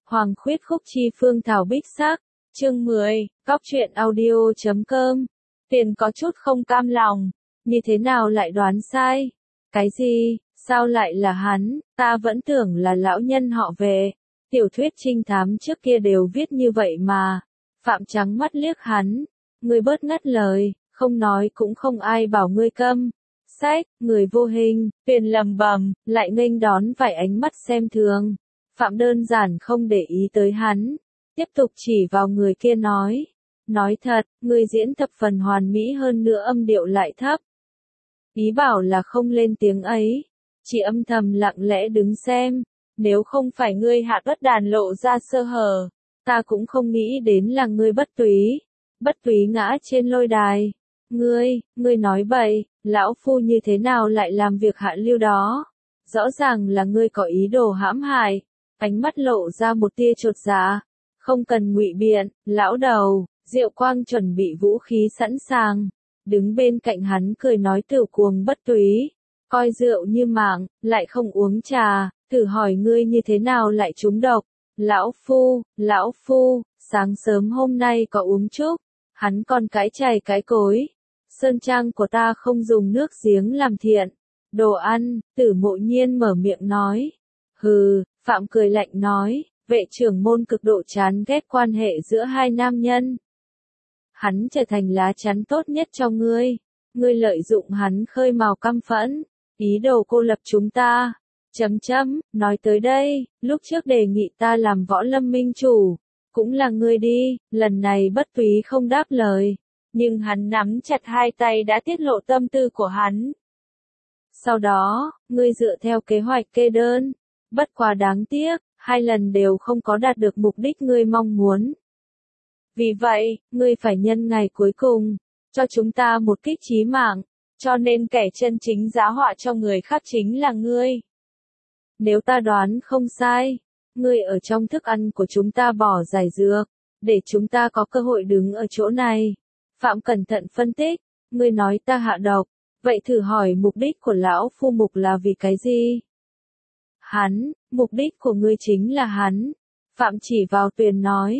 Hoàng khuyết khúc chi phương thảo bích sắc, chương 10, góc truyện audio.com. Tiền có chút không cam lòng, như thế nào lại đoán sai? Cái gì, sao lại là hắn, ta vẫn tưởng là lão nhân họ về. Tiểu thuyết trinh thám trước kia đều viết như vậy mà. Phạm trắng mắt liếc hắn, ngươi bớt ngắt lời, không nói cũng không ai bảo ngươi câm. Sách, người vô hình, Tuyền lầm bầm, lại nghênh đón vài ánh mắt xem thường. Phạm đơn giản không để ý tới hắn, tiếp tục chỉ vào người kia nói thật, người diễn thập phần hoàn mỹ hơn nữa âm điệu lại thấp. Ý bảo là không lên tiếng ấy, chỉ âm thầm lặng lẽ đứng xem, nếu không phải ngươi hạ bất đàn lộ ra sơ hở, ta cũng không nghĩ đến là ngươi bất túy ngã trên lôi đài. Ngươi nói bậy, lão phu như thế nào lại làm việc hạ lưu đó, rõ ràng là ngươi có ý đồ hãm hại. Ánh mắt lộ ra một tia chột dạ, không cần ngụy biện, lão đầu. Diệu Quang chuẩn bị vũ khí sẵn sàng, đứng bên cạnh hắn cười nói tiểu cuồng bất túy, coi rượu như mạng, lại không uống trà, thử hỏi ngươi như thế nào lại trúng độc. Lão phu, sáng sớm hôm nay có uống chút, hắn còn cái chày cái cối. Sơn trang của ta không dùng nước giếng làm thiện, đồ ăn, Tử Mộ Nhiên mở miệng nói. Hừ, Phạm cười lạnh nói, vệ trưởng môn cực độ chán ghét quan hệ giữa hai nam nhân. Hắn trở thành lá chắn tốt nhất cho ngươi lợi dụng hắn khơi mào căm phẫn, ý đồ cô lập chúng ta. Nói tới đây, lúc trước đề nghị ta làm võ lâm minh chủ, cũng là ngươi đi, lần này bất túy không đáp lời, nhưng hắn nắm chặt hai tay đã tiết lộ tâm tư của hắn. Sau đó, ngươi dựa theo kế hoạch kê đơn, bất quá đáng tiếc, hai lần đều không có đạt được mục đích ngươi mong muốn. Vì vậy, ngươi phải nhân ngày cuối cùng, cho chúng ta một kích chí mạng, cho nên kẻ chân chính giá họa cho người khác chính là ngươi. Nếu ta đoán không sai, ngươi ở trong thức ăn của chúng ta bỏ giải dược, để chúng ta có cơ hội đứng ở chỗ này. Phạm cẩn thận phân tích, ngươi nói ta hạ độc, vậy thử hỏi mục đích của lão phu mục là vì cái gì? Mục đích của ngươi chính là hắn. Phạm chỉ vào Tuyền nói,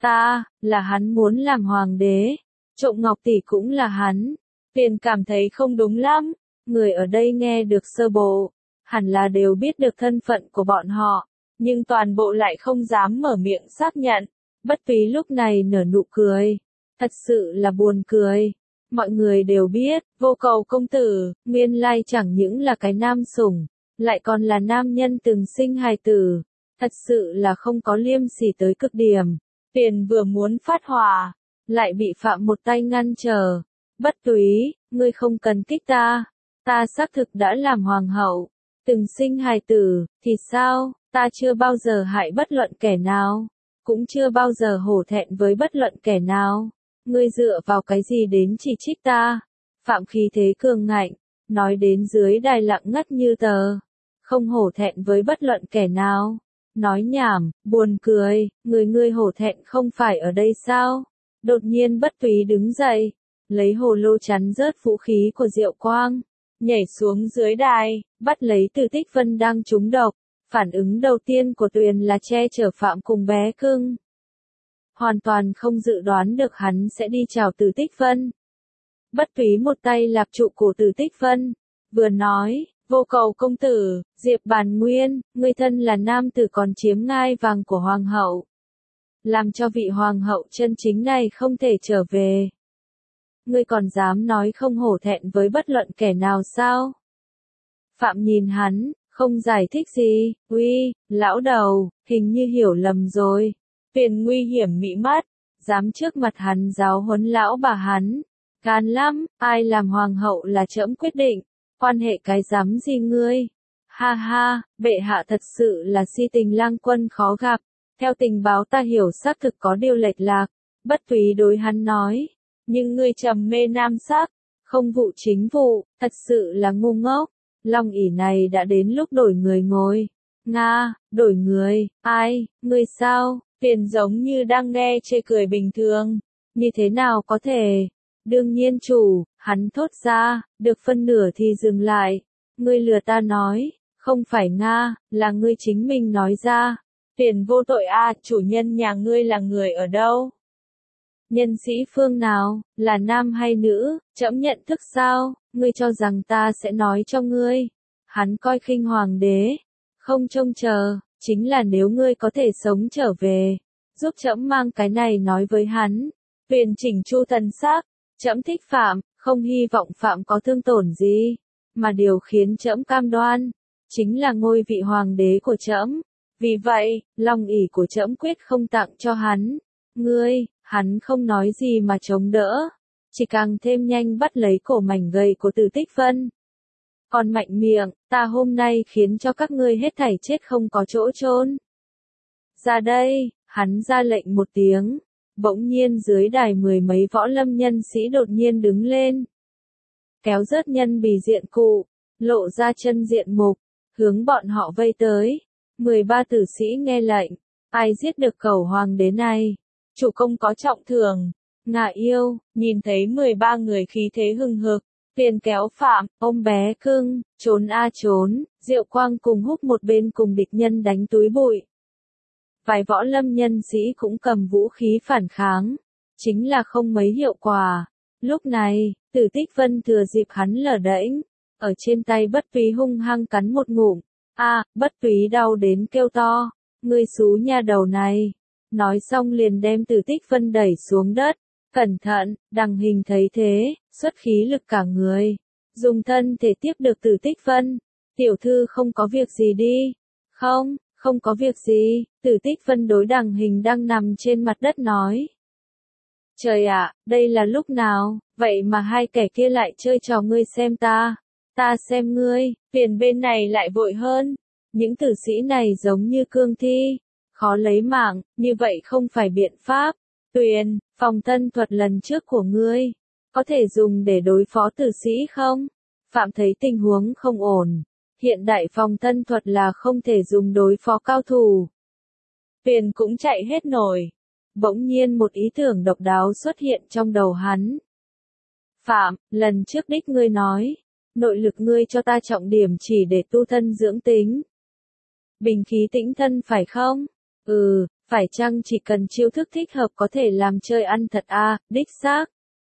là hắn muốn làm hoàng đế, trộm ngọc tỷ cũng là hắn. Tuyền cảm thấy không đúng lắm, người ở đây nghe được sơ bộ, hẳn là đều biết được thân phận của bọn họ, nhưng toàn bộ lại không dám mở miệng xác nhận. Bất túy lúc này nở nụ cười, thật sự là buồn cười. Mọi người đều biết, Vô Cầu công tử, nguyên lai chẳng những là cái nam sủng, lại còn là nam nhân từng sinh hài tử, thật sự là không có liêm sỉ tới cực điểm. Tuyền vừa muốn phát hỏa, lại bị Phạm một tay ngăn trở. Bất túy, ngươi không cần kích ta xác thực đã làm hoàng hậu, từng sinh hài tử, thì sao, ta chưa bao giờ hại bất luận kẻ nào, cũng chưa bao giờ hổ thẹn với bất luận kẻ nào. Ngươi dựa vào cái gì đến chỉ trích ta? Phạm khí thế cường ngạnh, nói đến dưới đài lặng ngắt như tờ. Không hổ thẹn với bất luận kẻ nào. Nói nhảm, buồn cười, ngươi hổ thẹn không phải ở đây sao? Đột nhiên bất túy đứng dậy, lấy hồ lô chắn rớt vũ khí của Diệu Quang, nhảy xuống dưới đài, bắt lấy Từ Tích Vân đang trúng độc. Phản ứng đầu tiên của Tuyền là che chở Phạm cùng bé cưng. Hoàn toàn không dự đoán được hắn sẽ đi chào Từ Tích Vân. Bất túy một tay lạp trụ cổ Từ Tích Vân, vừa nói, Vô Cầu công tử, Diệp Bàn Nguyên, ngươi thân là nam tử còn chiếm ngai vàng của hoàng hậu, làm cho vị hoàng hậu chân chính này không thể trở về. Ngươi còn dám nói không hổ thẹn với bất luận kẻ nào sao? Phạm nhìn hắn, không giải thích gì. Uy, lão đầu, hình như hiểu lầm rồi. Tuyền nguy hiểm mị mắt, dám trước mặt hắn giáo huấn lão bà hắn. Gan lắm, ai làm hoàng hậu là trẫm quyết định, quan hệ cái dám gì ngươi? Ha ha, bệ hạ thật sự là si tình lang quân khó gặp, theo tình báo ta hiểu xác thực có điều lệch lạc. Bất túy đối hắn nói, nhưng ngươi trầm mê nam sắc, không vụ chính vụ, thật sự là ngu ngốc. Long ỷ này đã đến lúc đổi người ngồi. Nga, đổi người, ai, ngươi sao? Tuyền giống như đang nghe chê cười bình thường. Như thế nào có thể? Đương nhiên chủ, hắn thốt ra, được phân nửa thì dừng lại. Ngươi lừa ta nói, không phải Nga, là ngươi chính mình nói ra. Tiền vô tội a, chủ nhân nhà ngươi là người ở đâu? Nhân sĩ phương nào, là nam hay nữ, trẫm nhận thức sao, ngươi cho rằng ta sẽ nói cho ngươi. Hắn coi khinh hoàng đế, không trông chờ, chính là nếu ngươi có thể sống trở về, giúp trẫm mang cái này nói với hắn. Tuyền chỉnh chu thần sắc, trẫm thích Phạm, không hy vọng Phạm có thương tổn gì, mà điều khiến trẫm cam đoan, chính là ngôi vị hoàng đế của trẫm. Vì vậy, lòng ỷ của trẫm quyết không tặng cho hắn. Ngươi, hắn không nói gì mà chống đỡ, chỉ càng thêm nhanh bắt lấy cổ mảnh gầy của Từ Tích Vân. Còn mạnh miệng, ta hôm nay khiến cho các ngươi hết thảy chết không có chỗ chôn. Ra đây, hắn ra lệnh một tiếng, bỗng nhiên dưới đài mười mấy võ lâm nhân sĩ đột nhiên đứng lên. Kéo rớt nhân bì diện cụ, lộ ra chân diện mục, hướng bọn họ vây tới. 13 tử sĩ nghe lệnh, ai giết được cẩu hoàng đế này, chủ công có trọng thưởng. Ngạ yêu, nhìn thấy 13 người khí thế hừng hực, liền kéo Phạm, ôm bé cưng, trốn a trốn, Diệu Quang cùng húc một bên cùng địch nhân đánh túi bụi. Vài võ lâm nhân sĩ cũng cầm vũ khí phản kháng, chính là không mấy hiệu quả. Lúc này, Tử Tích Vân thừa dịp hắn lờ đễnh, ở trên tay Bất Túy hung hăng cắn một ngụm. Bất Túy đau đến kêu to, ngươi xú nha đầu này. Nói xong liền đem Tử Tích Vân đẩy xuống đất. Cẩn thận, Đằng Hình thấy thế, xuất khí lực cả người, dùng thân thể tiếp được Tử Tích Vân. Tiểu thư không có việc gì đi. Không có việc gì, Tử Tích Vân đối Đằng Hình đang nằm trên mặt đất nói. Trời ạ, đây là lúc nào, vậy mà hai kẻ kia lại chơi trò ngươi xem ta xem ngươi, tiền bên này lại vội hơn. Những tử sĩ này giống như cương thi, khó lấy mạng, như vậy không phải biện pháp. Tuyền, phòng thân thuật lần trước của ngươi, có thể dùng để đối phó tử sĩ không? Phạm thấy tình huống không ổn, hiện đại phòng thân thuật là không thể dùng đối phó cao thủ. Tuyền cũng chạy hết nổi. Bỗng nhiên một ý tưởng độc đáo xuất hiện trong đầu hắn. Phạm, lần trước đích ngươi nói, nội lực ngươi cho ta trọng điểm chỉ để tu thân dưỡng tính. Bình khí tĩnh thân phải không? Phải chăng chỉ cần chiêu thức thích hợp có thể làm chơi ăn thật đích xác.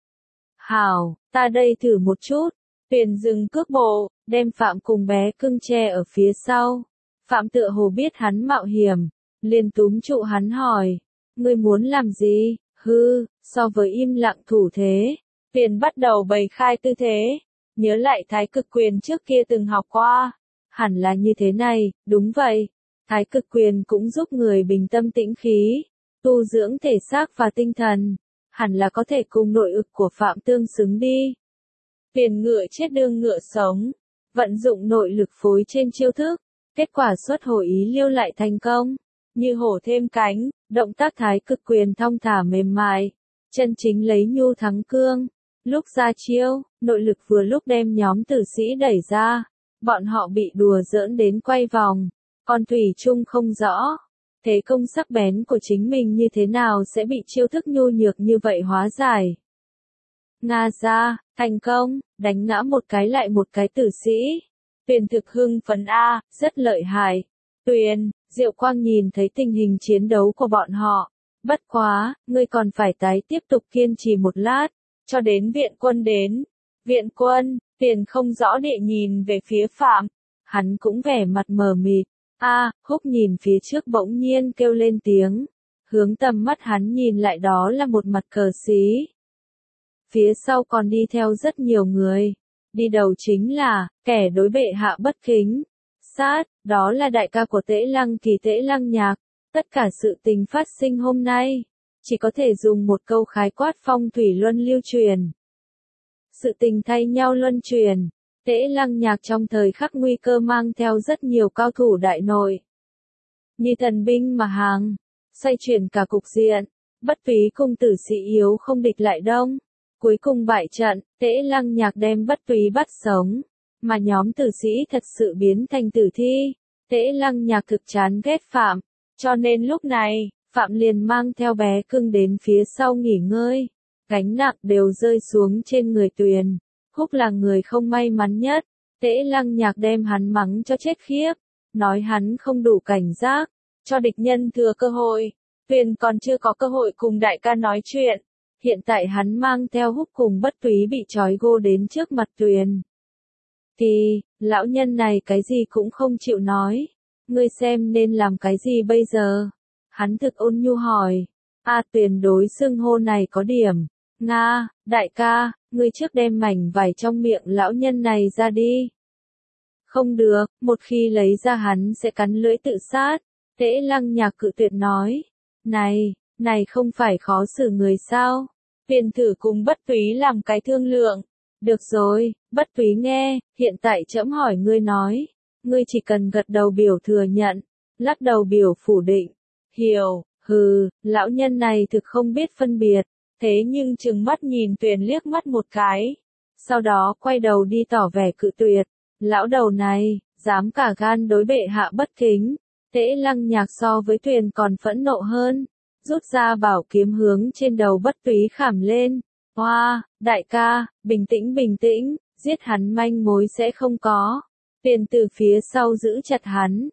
Hảo, ta đây thử một chút. Tuyền dừng cước bộ, đem Phạm cùng bé cưng che ở phía sau. Phạm tựa hồ biết hắn mạo hiểm, liền túm trụ hắn hỏi. Ngươi muốn làm gì? So với im lặng thủ thế, Tuyền bắt đầu bày khai tư thế. Nhớ lại Thái Cực Quyền trước kia từng học qua. Hẳn là như thế này, đúng vậy. Thái Cực Quyền cũng giúp người bình tâm tĩnh khí, tu dưỡng thể xác và tinh thần. Hẳn là có thể cùng nội lực của Phạm tương xứng đi. Tuyền ngựa chết đương ngựa sống, vận dụng nội lực phối trên chiêu thức. Kết quả xuất hồi ý liêu lại thành công. Như hổ thêm cánh, động tác Thái Cực Quyền thong thả mềm mại, chân chính lấy nhu thắng cương. Lúc ra chiêu, nội lực vừa lúc đem nhóm tử sĩ đẩy ra, bọn họ bị đùa giỡn đến quay vòng, còn thủy chung không rõ, thế công sắc bén của chính mình như thế nào sẽ bị chiêu thức nhu nhược như vậy hóa giải. Nga ra, thành công, đánh ngã một cái lại một cái tử sĩ. Tuyền thực hưng phấn rất lợi hại. Tuyền, Diệu Quang nhìn thấy tình hình chiến đấu của bọn họ. Bất quá, ngươi còn phải tái tiếp tục kiên trì một lát, cho đến viện quân đến. Viện quân, Tuyền không rõ địa nhìn về phía Phạm. Hắn cũng vẻ mặt mờ mịt. Húc nhìn phía trước bỗng nhiên kêu lên tiếng. Hướng tầm mắt hắn nhìn lại đó là một mặt cờ xí. Phía sau còn đi theo rất nhiều người. Đi đầu chính là, kẻ đối bệ hạ bất kính. Đó là đại ca của Tễ Lăng Kỳ Tễ Lăng Nhạc. Tất cả sự tình phát sinh hôm nay, chỉ có thể dùng một câu khái quát phong thủy luân lưu truyền. Sự tình thay nhau luân truyền, Tễ Lăng Nhạc trong thời khắc nguy cơ mang theo rất nhiều cao thủ đại nội. Như thần binh mà hàng, xoay chuyển cả cục diện, Bất Túy cùng tử sĩ yếu không địch lại đông. Cuối cùng bại trận, Tễ Lăng Nhạc đem Bất Túy bắt sống, mà nhóm tử sĩ thật sự biến thành tử thi. Tễ Lăng Nhạc thực chán ghét Phạm, cho nên lúc này, Phạm liền mang theo bé cưng đến phía sau nghỉ ngơi. Gánh nặng đều rơi xuống trên người Tuyền. Húc là người không may mắn nhất. Tễ Lăng Nhạc đem hắn mắng cho chết khiếp, nói hắn không đủ cảnh giác. cho địch nhân thừa cơ hội. Tuyền còn chưa có cơ hội cùng đại ca nói chuyện. Hiện tại hắn mang theo Húc cùng Bất Túy bị trói gô đến trước mặt Tuyền. Thì, lão nhân này cái gì cũng không chịu nói. Ngươi xem nên làm cái gì bây giờ? Hắn thực ôn nhu hỏi. Tuyền đối xưng hô này có điểm. Nga, đại ca, ngươi trước đem mảnh vải trong miệng lão nhân này ra đi. Không được, một khi lấy ra hắn sẽ cắn lưỡi tự sát. Tễ Lăng Nhạc cự tuyệt nói. Này không phải khó xử người sao? Tuyền thử cùng Bất Túy làm cái thương lượng. Được rồi, Bất Túy nghe, hiện tại trẫm hỏi ngươi nói. Ngươi chỉ cần gật đầu biểu thừa nhận, lắc đầu biểu phủ định. Hiểu, lão nhân này thực không biết phân biệt, thế nhưng trừng mắt nhìn Tuyền liếc mắt một cái. Sau đó quay đầu đi tỏ vẻ cự tuyệt. Lão đầu này, dám cả gan đối bệ hạ bất kính. Tễ Lăng Nhạc so với Tuyền còn phẫn nộ hơn. Rút ra bảo kiếm hướng trên đầu Bất Túy khảm lên. Đại ca, bình tĩnh, giết hắn manh mối sẽ không có. Tuyền từ phía sau giữ chặt hắn.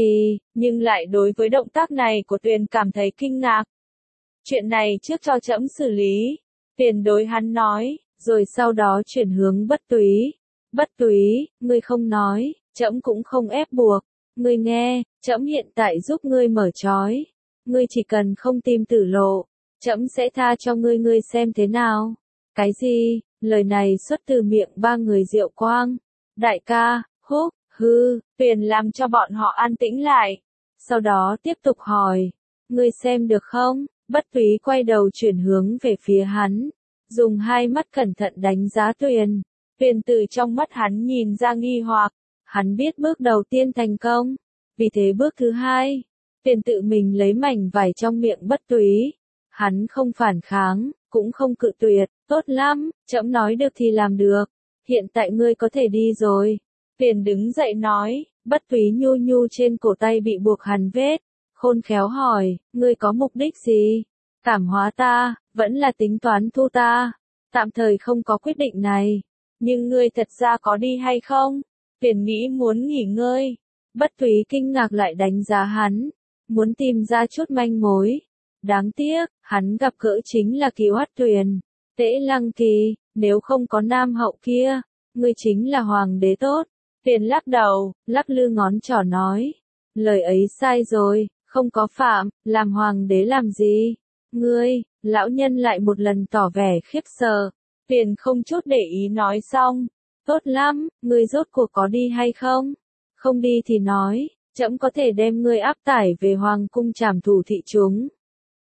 Nhưng lại đối với động tác này của Tuyền cảm thấy kinh ngạc. Chuyện này trước cho trẫm xử lý. Tuyền đối hắn nói, rồi sau đó chuyển hướng Bất Túy. Bất Túy, ngươi không nói, trẫm cũng không ép buộc. Ngươi nghe, trẫm hiện tại giúp ngươi mở trói. Ngươi chỉ cần không tìm tử lộ, trẫm sẽ tha cho ngươi xem thế nào. Cái gì? Lời này xuất từ miệng ba người Diệu Quang. Đại ca, Húc, Tuyền làm cho bọn họ an tĩnh lại. Sau đó tiếp tục hỏi. Ngươi xem được không? Bất Túy quay đầu chuyển hướng về phía hắn. Dùng hai mắt cẩn thận đánh giá Tuyền. Tuyền từ trong mắt hắn nhìn ra nghi hoặc. Hắn biết bước đầu tiên thành công. Vì thế bước thứ hai, Tuyền tự mình lấy mảnh vải trong miệng Bất Túy. Hắn không phản kháng, cũng không cự tuyệt. Tốt lắm, trẫm nói được thì làm được. Hiện tại ngươi có thể đi rồi. Tuyền đứng dậy nói. Bất Túy nhu nhu trên cổ tay bị buộc hằn vết. Khôn khéo hỏi, ngươi có mục đích gì? Cảm hóa ta, vẫn là tính toán thu ta? Tạm thời không có quyết định này. Nhưng ngươi thật ra có đi hay không? Tuyền nghĩ muốn nghỉ ngơi. Bất Túy kinh ngạc lại đánh giá hắn. Muốn tìm ra chút manh mối. Đáng tiếc, hắn gặp gỡ chính là Kiều Hắt Tuyền. Tễ Lăng Kỳ, nếu không có nam hậu kia, ngươi chính là hoàng đế tốt. Tuyền lắc đầu, lắc lư ngón trỏ nói. Lời ấy sai rồi, không có phạm, làm hoàng đế làm gì? Ngươi, lão nhân lại một lần tỏ vẻ khiếp sợ. Tuyền không chút để ý nói xong. Tốt lắm, ngươi rốt cuộc có đi hay không? Không đi thì nói, trẫm có thể đem ngươi áp tải về hoàng cung trảm thủ thị chúng.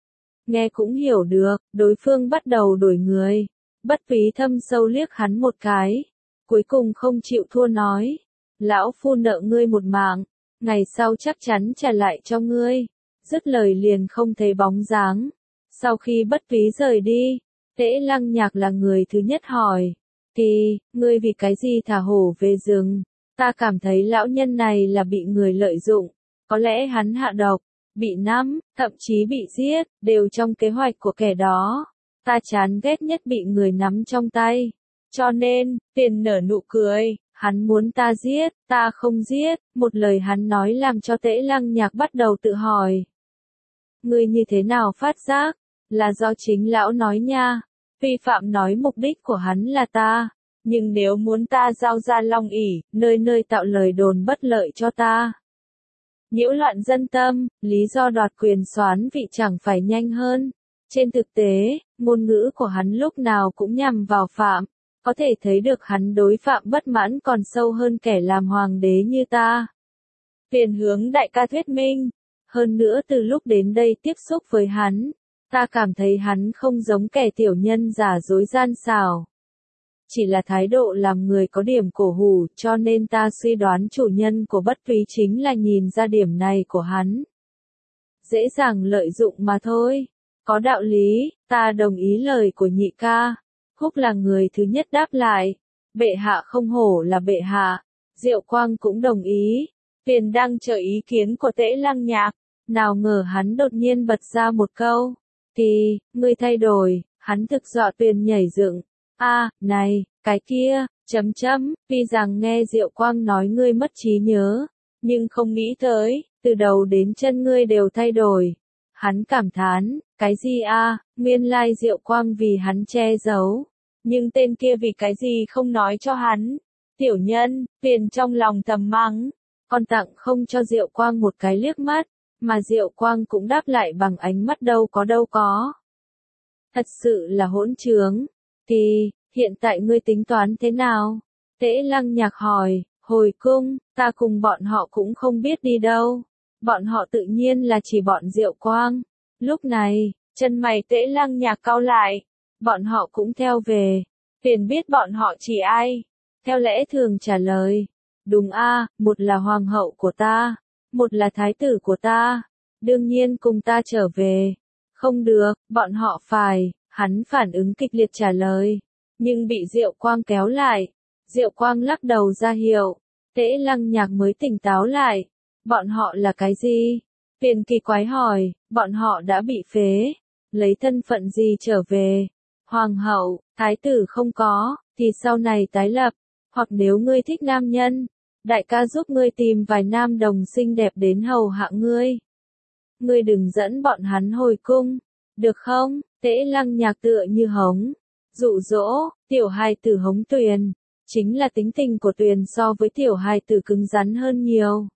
Nghe cũng hiểu được, đối phương bắt đầu đổi người. Bất Túy thâm sâu liếc hắn một cái. Cuối cùng không chịu thua nói. Lão phu nợ ngươi một mạng, ngày sau chắc chắn trả lại cho ngươi. Dứt lời liền không thấy bóng dáng. Sau khi Bất Túy rời đi, Tễ Lăng Nhạc là người thứ nhất hỏi. Ngươi vì cái gì thả hổ về rừng? Ta cảm thấy lão nhân này là bị người lợi dụng. Có lẽ hắn hạ độc, bị nắm, thậm chí bị giết, đều trong kế hoạch của kẻ đó. Ta chán ghét nhất bị người nắm trong tay. Cho nên, Tuyền nở nụ cười. Hắn muốn ta giết, ta không giết. Một lời hắn nói làm cho Tễ Lăng Nhạc bắt đầu tự hỏi. Ngươi như thế nào phát giác? Là do chính lão nói nha. Vi Phạm nói mục đích của hắn là ta. Nhưng nếu muốn ta giao ra Long ỷ, nơi nơi tạo lời đồn bất lợi cho ta. Nhiễu loạn dân tâm, lý do đoạt quyền soán vị chẳng phải nhanh hơn. Trên thực tế, ngôn ngữ của hắn lúc nào cũng nhằm vào Phạm. Có thể thấy được hắn đối Phạm bất mãn còn sâu hơn kẻ làm hoàng đế như ta. Tuyền hướng đại ca thuyết minh. Hơn nữa từ lúc đến đây tiếp xúc với hắn, ta cảm thấy hắn không giống kẻ tiểu nhân giả dối gian xảo. Chỉ là thái độ làm người có điểm cổ hủ, cho nên ta suy đoán chủ nhân của Bất Túy chính là nhìn ra điểm này của hắn. Dễ dàng lợi dụng mà thôi. Có đạo lý, ta đồng ý lời của nhị ca. Húc là người thứ nhất đáp lại. Bệ hạ không hổ là bệ hạ. Diệu Quang cũng đồng ý. Tuyền đang chờ ý kiến của Tễ Lăng Nhạc. Nào ngờ hắn đột nhiên bật ra một câu. Ngươi thay đổi. Hắn thực dọa Tuyền nhảy dựng. Này, cái kia, tuy rằng nghe Diệu Quang nói ngươi mất trí nhớ, nhưng không nghĩ tới, từ đầu đến chân ngươi đều thay đổi. Hắn cảm thán, cái gì a? Nguyên lai Diệu Quang vì hắn che giấu. Nhưng tên kia vì cái gì không nói cho hắn? Tiểu nhân, Tuyền trong lòng thầm mắng, còn tặng không cho Diệu Quang một cái liếc mắt, mà Diệu Quang cũng đáp lại bằng ánh mắt đâu có. Thật sự là hỗn trướng. Thì, hiện tại ngươi tính toán thế nào? Tễ Lăng Nhạc hỏi, hồi cung, ta cùng bọn họ cũng không biết đi đâu. Bọn họ tự nhiên là chỉ bọn Diệu Quang. Lúc này, chân mày Tễ Lăng Nhạc cau lại. Bọn họ cũng theo về. Tuyền biết bọn họ chỉ ai? Theo lẽ thường trả lời. Đúng a, một là hoàng hậu của ta, một là thái tử của ta. Đương nhiên cùng ta trở về. Không được, bọn họ phải. Hắn phản ứng kịch liệt trả lời. Nhưng bị Diệu Quang kéo lại. Diệu Quang lắc đầu ra hiệu. Tễ Lăng Nhạc mới tỉnh táo lại. Bọn họ là cái gì? Tuyền kỳ quái hỏi, bọn họ đã bị phế. Lấy thân phận gì trở về? Hoàng hậu, thái tử không có, thì sau này tái lập. Hoặc nếu ngươi thích nam nhân, đại ca giúp ngươi tìm vài nam đồng xinh đẹp đến hầu hạ ngươi. Ngươi đừng dẫn bọn hắn hồi cung, được không? Tễ Lăng Nhạc tựa như hống. Dụ dỗ, tiểu hài tử hống Tuyền. Chính là tính tình của Tuyền so với tiểu hài tử cứng rắn hơn nhiều.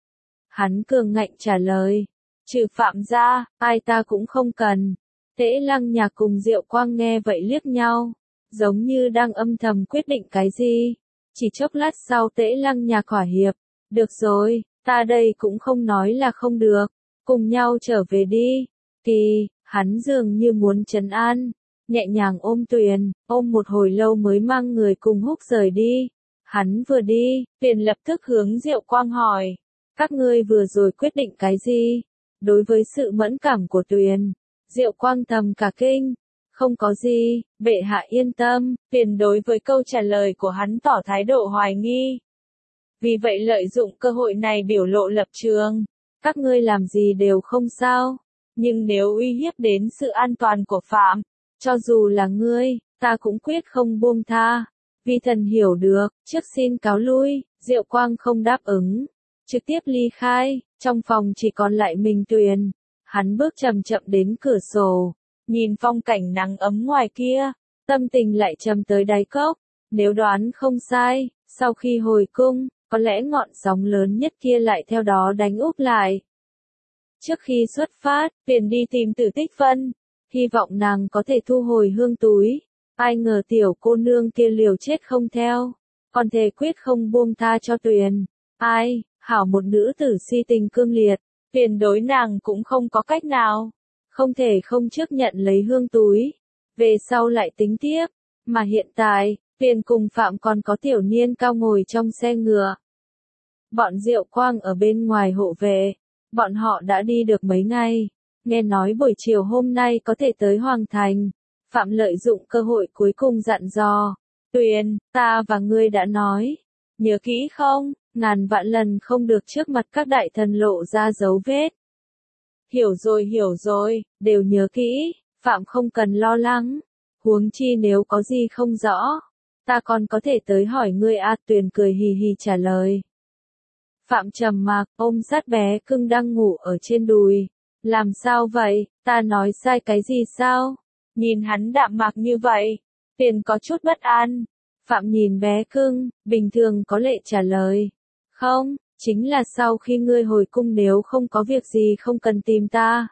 Hắn cường ngạnh trả lời. Trừ Phạm ra, ai ta cũng không cần. Tễ Lăng Nhạc cùng Diệu Quang nghe vậy liếc nhau. Giống như đang âm thầm quyết định cái gì. Chỉ chốc lát sau Tễ Lăng Nhạc hỏa hiệp. Được rồi, ta đây cũng không nói là không được. Cùng nhau trở về đi. Kỳ, hắn dường như muốn trấn an. Nhẹ nhàng ôm Tuyền, ôm một hồi lâu mới mang người cùng Húc rời đi. Hắn vừa đi, Tuyền lập tức hướng Diệu Quang hỏi. Các ngươi vừa rồi quyết định cái gì? Đối với sự mẫn cảm của Tuyền, Diệu Quang thầm cả kinh. Không có gì, bệ hạ yên tâm. Tuyền đối với câu trả lời của hắn tỏ thái độ hoài nghi. Vì vậy lợi dụng cơ hội này biểu lộ lập trường. Các ngươi làm gì đều không sao. Nhưng nếu uy hiếp đến sự an toàn của Phạm, cho dù là ngươi, ta cũng quyết không buông tha. Vi thần hiểu được, trước xin cáo lui. Diệu Quang không đáp ứng. Trực tiếp ly khai, trong phòng chỉ còn lại mình Tuyền. Hắn bước chậm chậm đến cửa sổ, nhìn phong cảnh nắng ấm ngoài kia, tâm tình lại trầm tới đáy cốc. Nếu đoán không sai, sau khi hồi cung, có lẽ ngọn sóng lớn nhất kia lại theo đó đánh úp lại. Trước khi xuất phát, Tuyền đi tìm Tử Tích Vân, hy vọng nàng có thể thu hồi hương túi. Ai ngờ tiểu cô nương kia liều chết không theo, còn thề quyết không buông tha cho Tuyền. Ai, hảo một nữ tử si tình cương liệt, Tuyền đối nàng cũng không có cách nào. Không thể không chấp nhận lấy hương túi. Về sau lại tính tiếp. Mà hiện tại, Tuyền cùng Phạm còn có Tiểu Niên Cao ngồi trong xe ngựa. Bọn Diệu Quang ở bên ngoài hộ vệ. Bọn họ đã đi được mấy ngày. Nghe nói buổi chiều hôm nay có thể tới Hoàng Thành. Phạm lợi dụng cơ hội cuối cùng dặn dò. Tuyền, ta và ngươi đã nói. Nhớ kỹ không, ngàn vạn lần không được trước mặt các đại thần lộ ra dấu vết. Hiểu rồi, đều nhớ kỹ, Phạm không cần lo lắng. Huống chi nếu có gì không rõ, ta còn có thể tới hỏi ngươi a. Tuyền cười hì hì trả lời. Phạm trầm mặc, ôm sát bé cưng đang ngủ ở trên đùi. Làm sao vậy, ta nói sai cái gì sao? Nhìn hắn đạm mạc như vậy, Tuyền có chút bất an. Phạm nhìn bé cưng, bình thường có lệ trả lời. Không, chính là sau khi ngươi hồi cung nếu không có việc gì không cần tìm ta.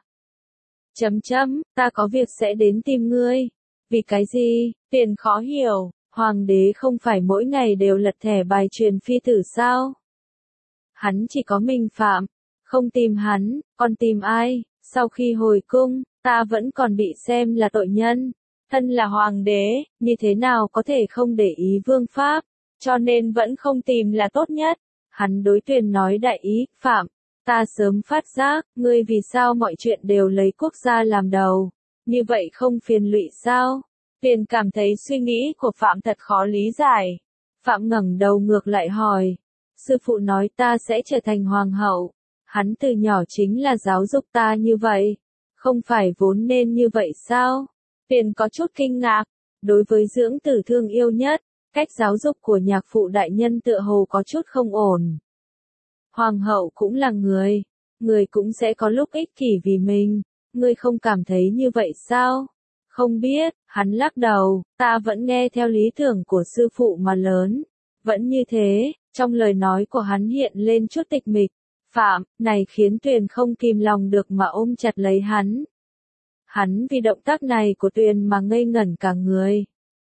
Ta có việc sẽ đến tìm ngươi. Vì cái gì? Tuyền khó hiểu, hoàng đế không phải mỗi ngày đều lật thẻ bài truyền phi tử sao? Hắn chỉ có mình Phạm, không tìm hắn, còn tìm ai? Sau khi hồi cung, ta vẫn còn bị xem là tội nhân. Thân là hoàng đế, như thế nào có thể không để ý vương pháp, cho nên vẫn không tìm là tốt nhất. Hắn đối Tuyền nói đại ý, Phạm, ta sớm phát giác, ngươi vì sao mọi chuyện đều lấy quốc gia làm đầu, như vậy không phiền lụy sao? Tuyền cảm thấy suy nghĩ của Phạm thật khó lý giải. Phạm ngẩng đầu ngược lại hỏi, sư phụ nói ta sẽ trở thành hoàng hậu, hắn từ nhỏ chính là giáo dục ta như vậy, không phải vốn nên như vậy sao? Tuyền có chút kinh ngạc, đối với dưỡng tử thương yêu nhất, cách giáo dục của nhạc phụ đại nhân tựa hồ có chút không ổn. Hoàng hậu cũng là người, người cũng sẽ có lúc ích kỷ vì mình, ngươi không cảm thấy như vậy sao? Không biết, hắn lắc đầu, ta vẫn nghe theo lý tưởng của sư phụ mà lớn. Vẫn như thế, trong lời nói của hắn hiện lên chút tịch mịch. Phạm, này khiến Tuyền không kìm lòng được mà ôm chặt lấy hắn. Hắn vì động tác này của Tuyền mà ngây ngẩn cả người.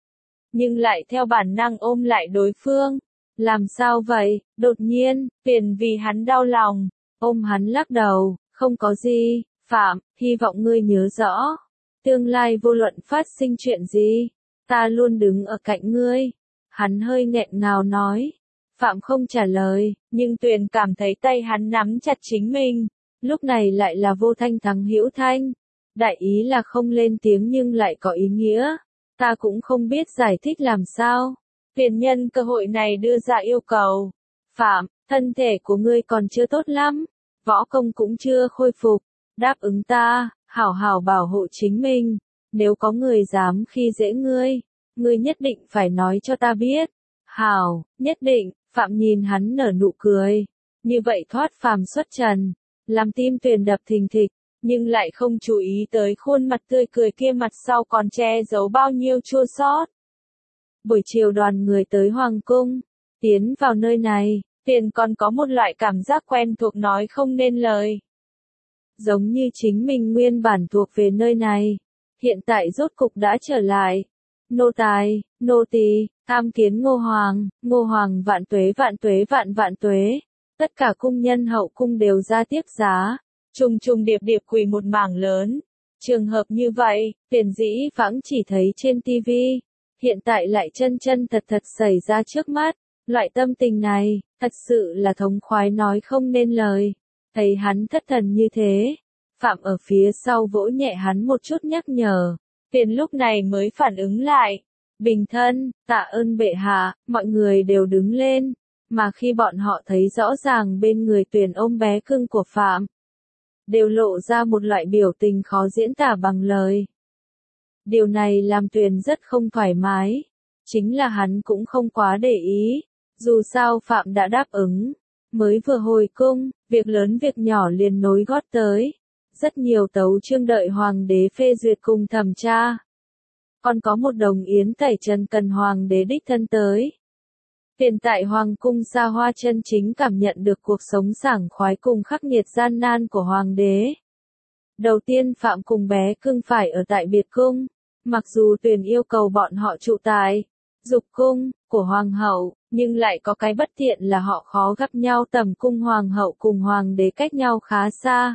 Nhưng lại theo bản năng ôm lại đối phương. Làm sao vậy? Đột nhiên, Tuyền vì hắn đau lòng, ôm hắn lắc đầu, không có gì, Phạm, hy vọng ngươi nhớ rõ. Tương lai vô luận phát sinh chuyện gì, ta luôn đứng ở cạnh ngươi. Hắn hơi nghẹn ngào nói. Phạm không trả lời, nhưng Tuyền cảm thấy tay hắn nắm chặt chính mình. Lúc này lại là vô thanh thắng hữu thanh. Đại ý là không lên tiếng nhưng lại có ý nghĩa. Ta cũng không biết giải thích làm sao. Tuyền nhân cơ hội này đưa ra yêu cầu. Phạm, thân thể của ngươi còn chưa tốt lắm. Võ công cũng chưa khôi phục. Đáp ứng ta, hảo hảo bảo hộ chính mình. Nếu có người dám khi dễ ngươi nhất định phải nói cho ta biết. Hảo, nhất định. Phạm nhìn hắn nở nụ cười. Như vậy thoát phàm xuất trần. Làm tim Tuyền đập thình thịch. Nhưng lại không chú ý tới khuôn mặt tươi cười kia mặt sau còn che giấu bao nhiêu chua xót. Buổi chiều đoàn người tới Hoàng Cung. Tiến vào nơi này, Tuyền còn có một loại cảm giác quen thuộc nói không nên lời. Giống như chính mình nguyên bản thuộc về nơi này. Hiện tại rốt cục đã trở lại. Nô tài, nô tỳ, tham kiến Ngô Hoàng vạn tuế vạn tuế. Tất cả cung nhân hậu cung đều ra tiếp giá. Trùng trùng điệp điệp quỳ một mảng lớn. Trường hợp như vậy, Tuyền dĩ vãng chỉ thấy trên tivi. Hiện tại lại chân chân thật thật xảy ra trước mắt. Loại tâm tình này, thật sự là thống khoái nói không nên lời. Thấy hắn thất thần như thế. Phạm ở phía sau vỗ nhẹ hắn một chút nhắc nhở. Tuyền lúc này mới phản ứng lại. Bình thân, tạ ơn bệ hạ, mọi người đều đứng lên. Mà khi bọn họ thấy rõ ràng bên người Tuyền ôm bé cưng của Phạm, đều lộ ra một loại biểu tình khó diễn tả bằng lời. Điều này làm Tuyền rất không thoải mái. Chính là hắn cũng không quá để ý. Dù sao Phạm đã đáp ứng. Mới vừa hồi cung, việc lớn việc nhỏ liền nối gót tới. Rất nhiều tấu chương đợi hoàng đế phê duyệt cùng thẩm tra. Còn có một đồng yến tẩy trần cần hoàng đế đích thân tới. Hiện tại hoàng cung xa hoa chân chính cảm nhận được cuộc sống sảng khoái cùng khắc nghiệt gian nan của hoàng đế. Đầu tiên Phạm cùng bé cưng phải ở tại biệt cung. Mặc dù Tuyền yêu cầu bọn họ trụ tại dục cung của hoàng hậu, nhưng lại có cái bất tiện là họ khó gặp nhau, tầm cung hoàng hậu cùng hoàng đế cách nhau khá xa.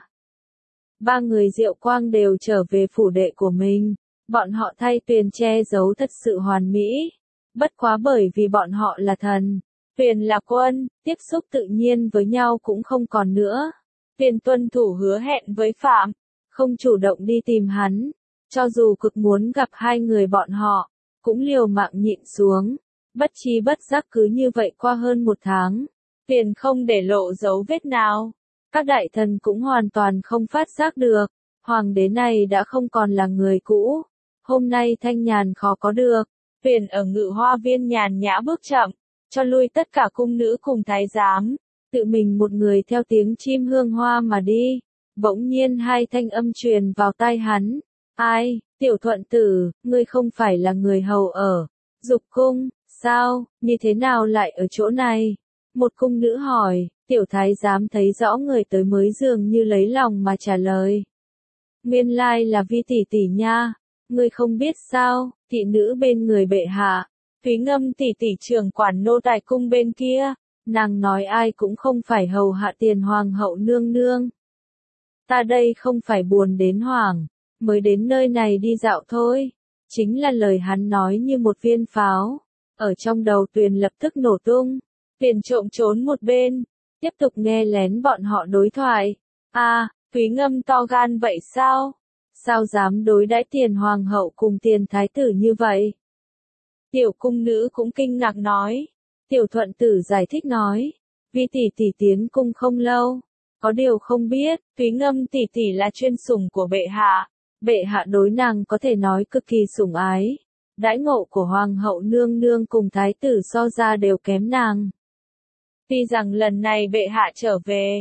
Ba người Diệu Quang đều trở về phủ đệ của mình. Bọn họ thay Tuyền che giấu thật sự hoàn mỹ. Bất quá bởi vì bọn họ là thần, Tuyền là quân, tiếp xúc tự nhiên với nhau cũng không còn nữa. Tuyền tuân thủ hứa hẹn với Phạm, không chủ động đi tìm hắn. Cho dù cực muốn gặp hai người bọn họ, cũng liều mạng nhịn xuống. Bất chi bất giác cứ như vậy qua hơn một tháng. Tuyền không để lộ dấu vết nào. Các đại thần cũng hoàn toàn không phát giác được. Hoàng đế này đã không còn là người cũ. Hôm nay thanh nhàn khó có được. Tuyền ở Ngự Hoa Viên nhàn nhã bước chậm, cho lui tất cả cung nữ cùng thái giám. Tự mình một người theo tiếng chim hương hoa mà đi. Bỗng nhiên hai thanh âm truyền vào tai hắn. Ai, Tiểu Thuận Tử, ngươi không phải là người hầu ở dục cung, sao, như thế nào lại ở chỗ này? Một cung nữ hỏi, tiểu thái giám thấy rõ người tới mới dường như lấy lòng mà trả lời. Nguyên lai là Vi tỷ tỷ nha, ngươi không biết sao, thị nữ bên người bệ hạ, Thúy Ngâm tỷ tỷ trưởng quản nô tài cung bên kia, nàng nói ai cũng không phải hầu hạ tiền hoàng hậu nương nương. Ta đây không phải buồn đến hoảng, mới đến nơi này đi dạo thôi. Chính là lời hắn nói như một viên pháo. Ở trong đầu Tuyền lập tức nổ tung. Tuyền trộm trốn một bên. Tiếp tục nghe lén bọn họ đối thoại. Thúy Ngâm to gan vậy sao? Sao dám đối đãi tiền hoàng hậu cùng tiền thái tử như vậy? Tiểu cung nữ cũng kinh ngạc nói. Tiểu Thuận Tử giải thích nói. Vi tỷ tỷ tiến cung không lâu. Có điều không biết, Thúy Ngâm tỷ tỷ là chuyên sủng của bệ hạ. Bệ hạ đối nàng có thể nói cực kỳ sủng ái. Đãi ngộ của hoàng hậu nương nương cùng thái tử so ra đều kém nàng. Tuy rằng lần này bệ hạ trở về,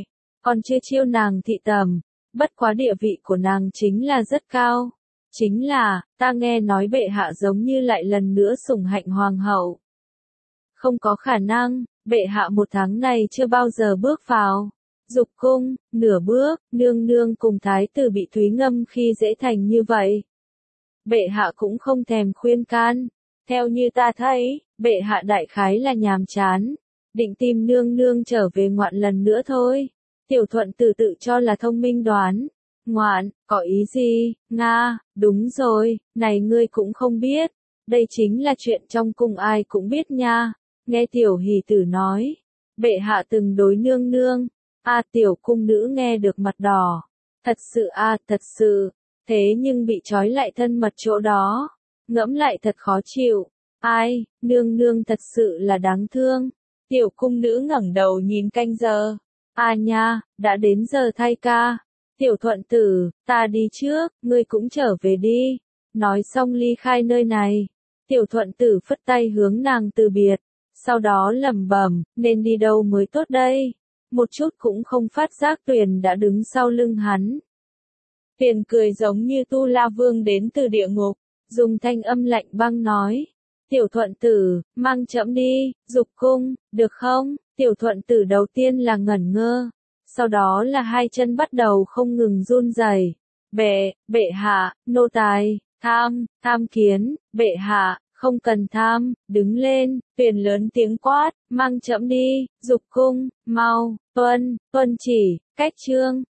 còn chưa chiêu nàng thị tầm, bất quá địa vị của nàng chính là rất cao. Chính là, ta nghe nói bệ hạ giống như lại lần nữa sủng hạnh hoàng hậu. Không có khả năng, bệ hạ một tháng này chưa bao giờ bước vào dục cung, nửa bước, nương nương cùng thái tử bị Thúy Ngâm khi dễ thành như vậy. Bệ hạ cũng không thèm khuyên can. Theo như ta thấy, bệ hạ đại khái là nhàm chán, định tìm nương nương trở về ngoạn lần nữa thôi. Tiểu Thuận Tử tự cho là thông minh đoán. Ngoạn, có ý gì, Nga, đúng rồi, này ngươi cũng không biết. Đây chính là chuyện trong cung ai cũng biết nha. Nghe Tiểu Hỷ Tử nói, bệ hạ từng đối nương nương. Tiểu cung nữ nghe được mặt đỏ. Thật sự thật sự. Thế nhưng bị trói lại thân mật chỗ đó. Ngẫm lại thật khó chịu. Ai, nương nương thật sự là đáng thương. Tiểu cung nữ ngẩng đầu nhìn canh giờ. Nha, đã đến giờ thay ca. Tiểu Thuận Tử, ta đi trước, ngươi cũng trở về đi. Nói xong ly khai nơi này. Tiểu Thuận Tử phất tay hướng nàng từ biệt. Sau đó lẩm bẩm, nên đi đâu mới tốt đây. Một chút cũng không phát giác Tuyền đã đứng sau lưng hắn. Tuyền cười giống như Tu La Vương đến từ địa ngục, dùng thanh âm lạnh băng nói. Tiểu Thuận Tử, mang trẫm đi, dục cung, được không? Tiểu Thuận Tử đầu tiên là ngẩn ngơ, sau đó là hai chân bắt đầu không ngừng run rẩy. Bệ hạ, nô tài, tham kiến, bệ hạ, không cần tham, đứng lên. Tuyền lớn tiếng quát, mang trẫm đi, dục cung, mau, tuân chỉ, cách chương.